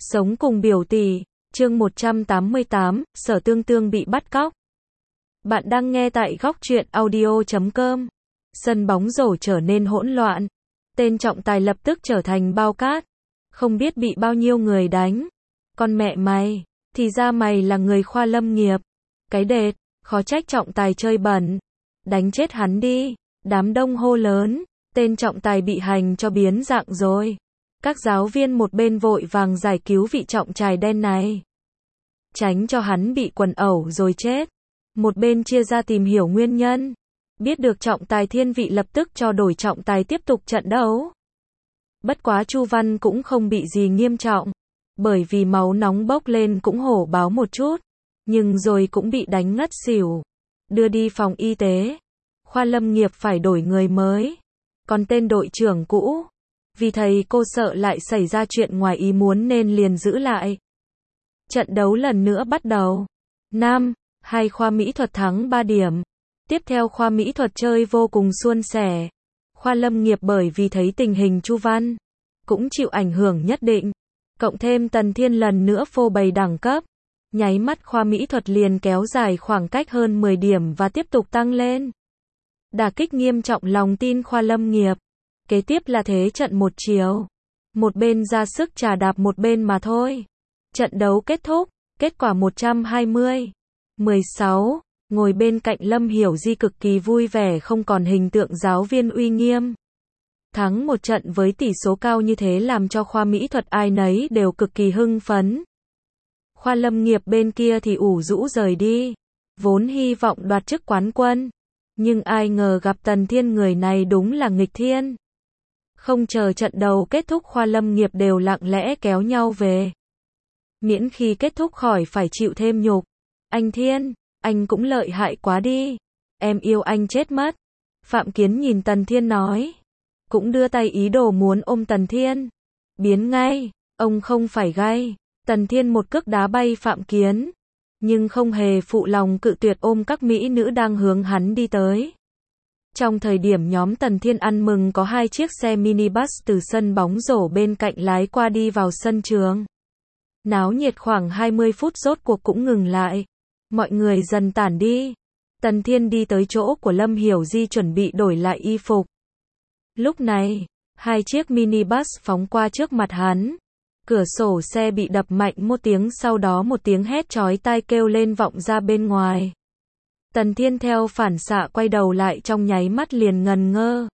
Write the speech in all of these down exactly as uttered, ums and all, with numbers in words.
Sống cùng biểu tỷ, chương một trăm tám mươi tám, Sở Tương Tương bị bắt cóc. Bạn đang nghe tại góc truyện audio chấm com. Sân bóng rổ trở nên hỗn loạn. Tên trọng tài lập tức trở thành bao cát. Không biết bị bao nhiêu người đánh. Con mẹ mày, thì ra mày là người khoa lâm nghiệp. Cái đệt, khó trách trọng tài chơi bẩn. Đánh chết hắn đi. Đám đông hô lớn. Tên trọng tài bị hành cho biến dạng rồi. Các giáo viên một bên vội vàng giải cứu vị trọng tài đen này. Tránh cho hắn bị quần ẩu rồi chết. Một bên chia ra tìm hiểu nguyên nhân. Biết được trọng tài thiên vị lập tức cho đổi trọng tài tiếp tục trận đấu. Bất quá Chu Văn cũng không bị gì nghiêm trọng. Bởi vì máu nóng bốc lên cũng hổ báo một chút. Nhưng rồi cũng bị đánh ngất xỉu. Đưa đi phòng y tế. Khoa lâm nghiệp phải đổi người mới. Còn tên đội trưởng cũ, vì thầy cô sợ lại xảy ra chuyện ngoài ý muốn nên liền giữ lại. Trận đấu lần nữa bắt đầu. Nam, hai khoa mỹ thuật thắng ba điểm. Tiếp theo khoa mỹ thuật chơi vô cùng suôn sẻ. Khoa lâm nghiệp bởi vì thấy tình hình Chu Văn cũng chịu ảnh hưởng nhất định. Cộng thêm Tần Thiên lần nữa phô bày đẳng cấp. Nháy mắt khoa mỹ thuật liền kéo dài khoảng cách hơn mười điểm và tiếp tục tăng lên. Đả kích nghiêm trọng lòng tin khoa lâm nghiệp. Kế tiếp là thế trận một chiều. Một bên ra sức trà đạp một bên mà thôi. Trận đấu kết thúc, kết quả một trăm hai mươi mười sáu, ngồi bên cạnh Lâm Hiểu Di cực kỳ vui vẻ không còn hình tượng giáo viên uy nghiêm. Thắng một trận với tỷ số cao như thế làm cho khoa mỹ thuật ai nấy đều cực kỳ hưng phấn. Khoa lâm nghiệp bên kia thì ủ rũ rời đi. Vốn hy vọng đoạt chức quán quân. Nhưng ai ngờ gặp Tần Thiên người này đúng là nghịch thiên. Không chờ trận đầu kết thúc khoa lâm nghiệp đều lặng lẽ kéo nhau về. Miễn khi kết thúc khỏi phải chịu thêm nhục. Anh Thiên, anh cũng lợi hại quá đi. Em yêu anh chết mất. Phạm Kiến nhìn Tần Thiên nói. Cũng đưa tay ý đồ muốn ôm Tần Thiên. Biến ngay, ông không phải gay. Tần Thiên một cước đá bay Phạm Kiến. Nhưng không hề phụ lòng cự tuyệt ôm các mỹ nữ đang hướng hắn đi tới. Trong thời điểm nhóm Tần Thiên ăn mừng có hai chiếc xe minibus từ sân bóng rổ bên cạnh lái qua đi vào sân trường. Náo nhiệt khoảng hai mươi phút rốt cuộc cũng ngừng lại. Mọi người dần tản đi. Tần Thiên đi tới chỗ của Lâm Hiểu Di chuẩn bị đổi lại y phục. Lúc này, hai chiếc minibus phóng qua trước mặt hắn. Cửa sổ xe bị đập mạnh một tiếng sau đó một tiếng hét chói tai kêu lên vọng ra bên ngoài. Tần Thiên theo phản xạ quay đầu lại trong nháy mắt liền ngần ngơ.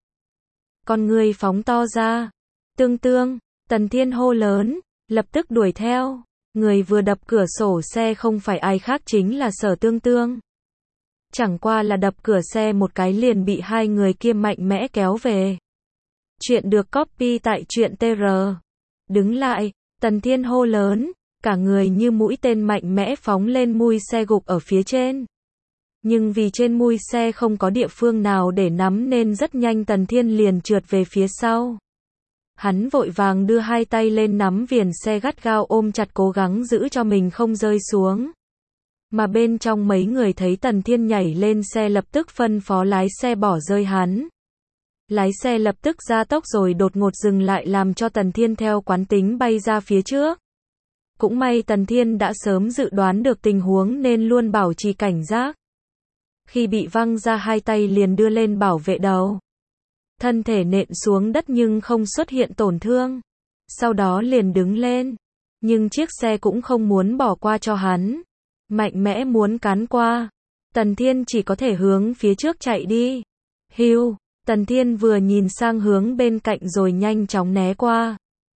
Con người phóng to ra. Tương Tương, Tần Thiên hô lớn, lập tức đuổi theo. Người vừa đập cửa sổ xe không phải ai khác chính là Sở Tương Tương. Chẳng qua là đập cửa xe một cái liền bị hai người kia mạnh mẽ kéo về. Chuyện được copy tại truyện tê rờ. Đứng lại, Tần Thiên hô lớn, cả người như mũi tên mạnh mẽ phóng lên mui xe gục ở phía trên. Nhưng vì trên mui xe không có địa phương nào để nắm nên rất nhanh Tần Thiên liền trượt về phía sau. Hắn vội vàng đưa hai tay lên nắm viền xe gắt gao ôm chặt cố gắng giữ cho mình không rơi xuống. Mà bên trong mấy người thấy Tần Thiên nhảy lên xe lập tức phân phó lái xe bỏ rơi hắn. Lái xe lập tức ra tốc rồi đột ngột dừng lại làm cho Tần Thiên theo quán tính bay ra phía trước. Cũng may Tần Thiên đã sớm dự đoán được tình huống nên luôn bảo trì cảnh giác. Khi bị văng ra hai tay liền đưa lên bảo vệ đầu. Thân thể nện xuống đất nhưng không xuất hiện tổn thương. Sau đó liền đứng lên. Nhưng chiếc xe cũng không muốn bỏ qua cho hắn. Mạnh mẽ muốn cán qua. Tần Thiên chỉ có thể hướng phía trước chạy đi. Hiu. Tần Thiên vừa nhìn sang hướng bên cạnh rồi nhanh chóng né qua.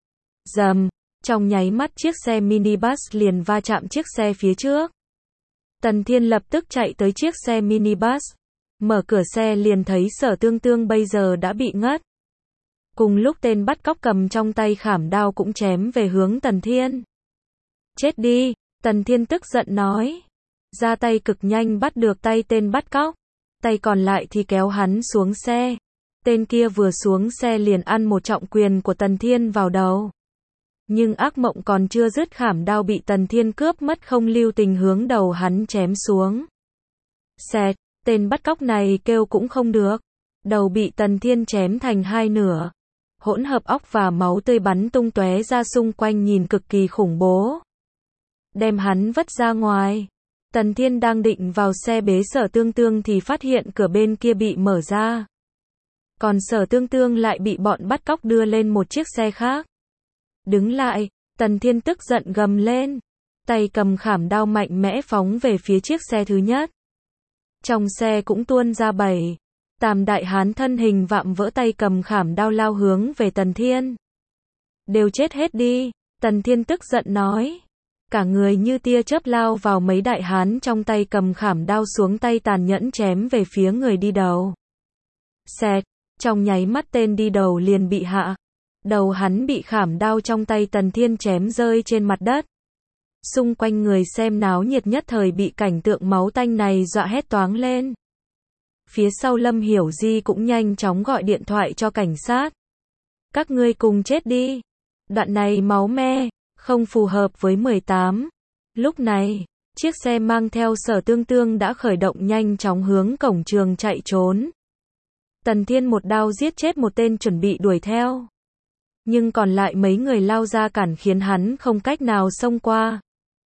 Rầm, trong nháy mắt chiếc xe minibus liền va chạm chiếc xe phía trước. Tần Thiên lập tức chạy tới chiếc xe minibus. Mở cửa xe liền thấy Sở Tương Tương bây giờ đã bị ngất. Cùng lúc tên bắt cóc cầm trong tay khảm đao cũng chém về hướng Tần Thiên. Chết đi, Tần Thiên tức giận nói. Ra tay cực nhanh bắt được tay tên bắt cóc. Tay còn lại thì kéo hắn xuống xe. Tên kia vừa xuống xe liền ăn một trọng quyền của Tần Thiên vào đầu. Nhưng ác mộng còn chưa dứt khảm đao bị Tần Thiên cướp mất không lưu tình hướng đầu hắn chém xuống. Xẹt, tên bắt cóc này kêu cũng không được. Đầu bị Tần Thiên chém thành hai nửa. hỗn hợp óc và máu tươi bắn tung tóe ra xung quanh nhìn cực kỳ khủng bố. Đem hắn vất ra ngoài. Tần Thiên đang định vào xe bế Sở Tương Tương thì phát hiện cửa bên kia bị mở ra. Còn Sở Tương Tương lại bị bọn bắt cóc đưa lên một chiếc xe khác. Đứng lại, Tần Thiên tức giận gầm lên. Tay cầm khảm đao mạnh mẽ phóng về phía chiếc xe thứ nhất. Trong xe cũng tuôn ra bảy, tám đại hán thân hình vạm vỡ tay cầm khảm đao lao hướng về Tần Thiên. Đều chết hết đi, Tần Thiên tức giận nói. Cả người như tia chớp lao vào mấy đại hán trong tay cầm khảm đao xuống tay tàn nhẫn chém về phía người đi đầu. Xẹt, trong nháy mắt tên đi đầu liền bị hạ. Đầu hắn bị khảm đao trong tay Tần Thiên chém rơi trên mặt đất. Xung quanh người xem náo nhiệt nhất thời bị cảnh tượng máu tanh này dọa hét toáng lên. Phía sau Lâm Hiểu Di cũng nhanh chóng gọi điện thoại cho cảnh sát. Các ngươi cùng chết đi. Đoạn này máu me, không phù hợp với mười tám. Lúc này, chiếc xe mang theo Sở Tương Tương đã khởi động nhanh chóng hướng cổng trường chạy trốn. Tần Thiên một đao giết chết một tên chuẩn bị đuổi theo. Nhưng còn lại mấy người lao ra cản khiến hắn không cách nào xông qua.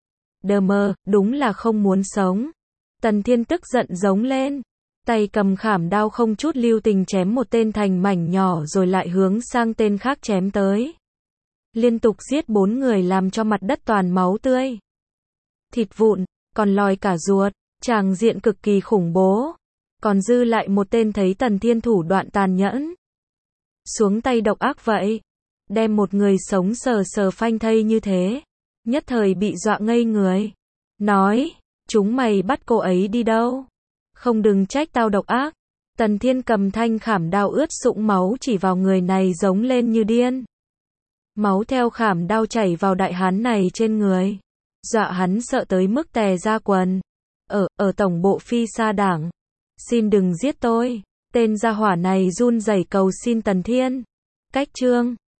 Đờ mờ, đúng là không muốn sống. Tần Thiên tức giận giống lên. Tay cầm khảm đao không chút lưu tình chém một tên thành mảnh nhỏ rồi lại hướng sang tên khác chém tới. Liên tục giết bốn người làm cho mặt đất toàn máu tươi. Thịt vụn, còn lòi cả ruột, tràng diện cực kỳ khủng bố. Còn dư lại một tên thấy Tần Thiên thủ đoạn tàn nhẫn. Xuống tay độc ác vậy. Đem một người sống sờ sờ phanh thây như thế. Nhất thời bị dọa ngây người. Nói, chúng mày bắt cô ấy đi đâu? Không đừng trách tao độc ác. Tần Thiên cầm thanh khảm đao ướt sũng máu chỉ vào người này giống lên như điên. Máu theo khảm đao chảy vào đại hán này trên người. Dọa hắn sợ tới mức tè ra quần. Ở, ở tổng bộ Phi Sa Đảng. Xin đừng giết tôi. Tên gia hỏa này run rẩy cầu xin Tần Thiên. Cách chương